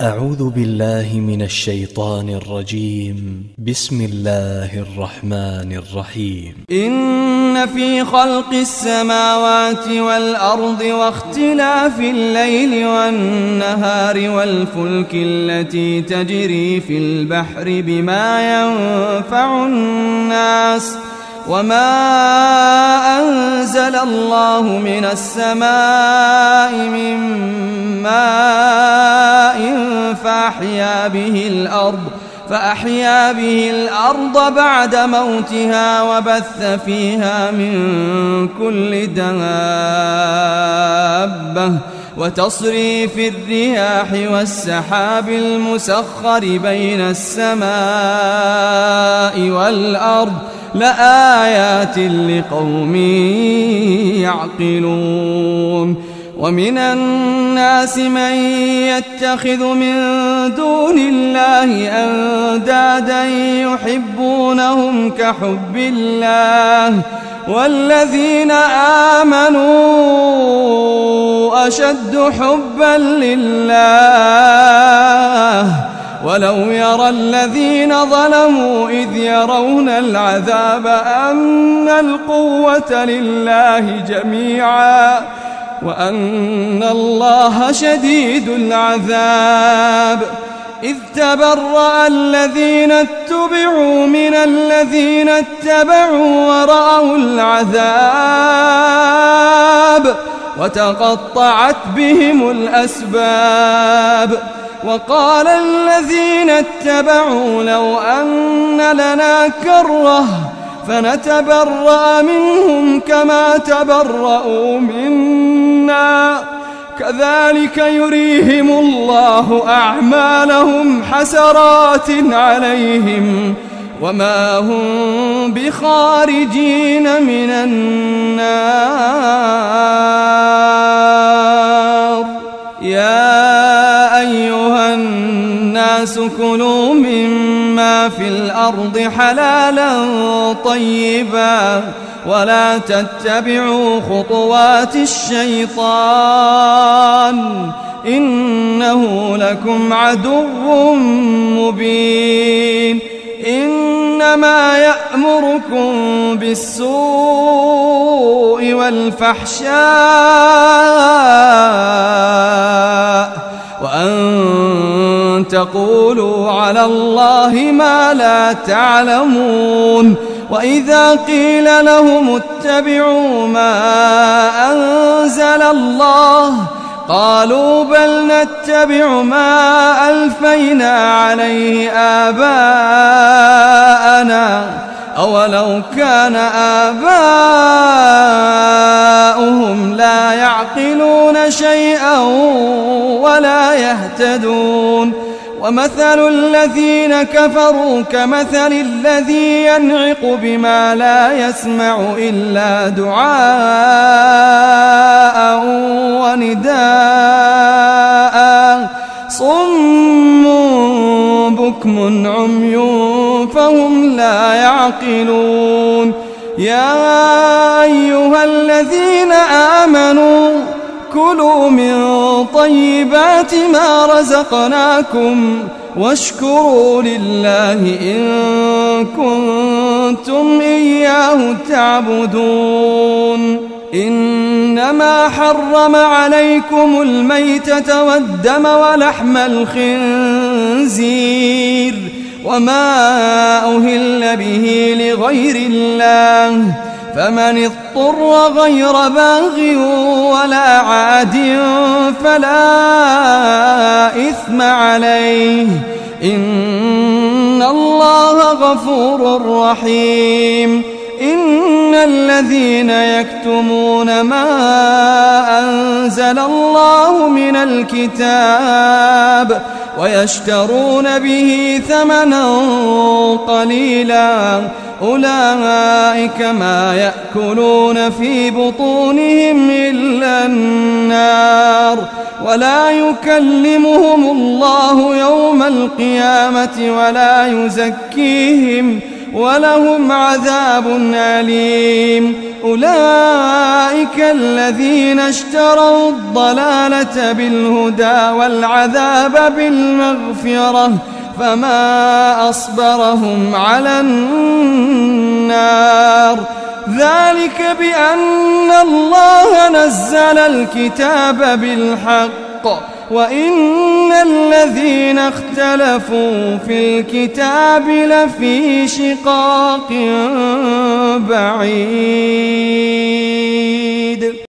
أعوذ بالله من الشيطان الرجيم. بسم الله الرحمن الرحيم. إن في خلق السماوات والأرض واختلاف الليل والنهار والفلك التي تجري في البحر بما ينفع الناس وما أنزل الله من السماء من ماء فأحيا به الأرض بعد موتها وبث فيها من كل دابة وتصريف الرياح والسحاب المسخر بين السماء والأرض لآيات لقوم يعقلون. ومن الناس من يتخذ من دون الله أندادا يحبونهم كحب الله والذين آمنوا أشد حبا لله ولو يرى الذين ظلموا إذ يرون العذاب أن القوة لله جميعا وأن الله شديد العذاب. إذ تبرأ الذين اتبعوا من الذين اتبعوا ورأوا العذاب وتقطعت بهم الأسباب. وقال الذين اتبعوا لو أن لنا كرة فنتبرأ منهم كما تبرأوا منا كذلك يريهم الله أعمالهم حسرات عليهم وما هم بخارجين من النار. يا أيها الناس كلوا مما في الأرض حلالا طيبا ولا تتبعوا خطوات الشيطان إنه لكم عدو مبين. إنما يأمركم بالسوء والفحشاء وأن تقولوا على الله ما لا تعلمون. وإذا قيل لهم اتبعوا ما أنزل الله قالوا بل نتبع ما ألفينا عليه آباءنا أولو كان آباؤهم لا يعقلون شيئا ولا يهتدون. ومثل الذين كفروا كمثل الذي ينعق بما لا يسمع إلا دعاء ونداء صم بكم عمي فهم لا يعقلون. يا أيها الذين آمنوا كلوا من طيبات ما رزقناكم واشكروا لله إن كنتم إياه تعبدون. إنما حرم عليكم الميتة والدم ولحم الخنزير وما أهل به لغير الله فمن اضطر غير باغ ولا عاد فلا إثم عليه إن الله غفور رحيم. إن الذين يكتمون ما أنزل الله من الكتاب ويشترون به ثمنا قليلا أولئك ما يأكلون في بطونهم إلا النار ولا يكلمهم الله يوم القيامة ولا يزكيهم ولهم عذاب أليم. أولئك الذين اشتروا الضلالة بالهدى والعذاب بالمغفرة فما أصبرهم على النار. ذلك بأن الله نزل الكتاب بالحق وإن الذين اختلفوا في الكتاب لفي شقاق بعيد.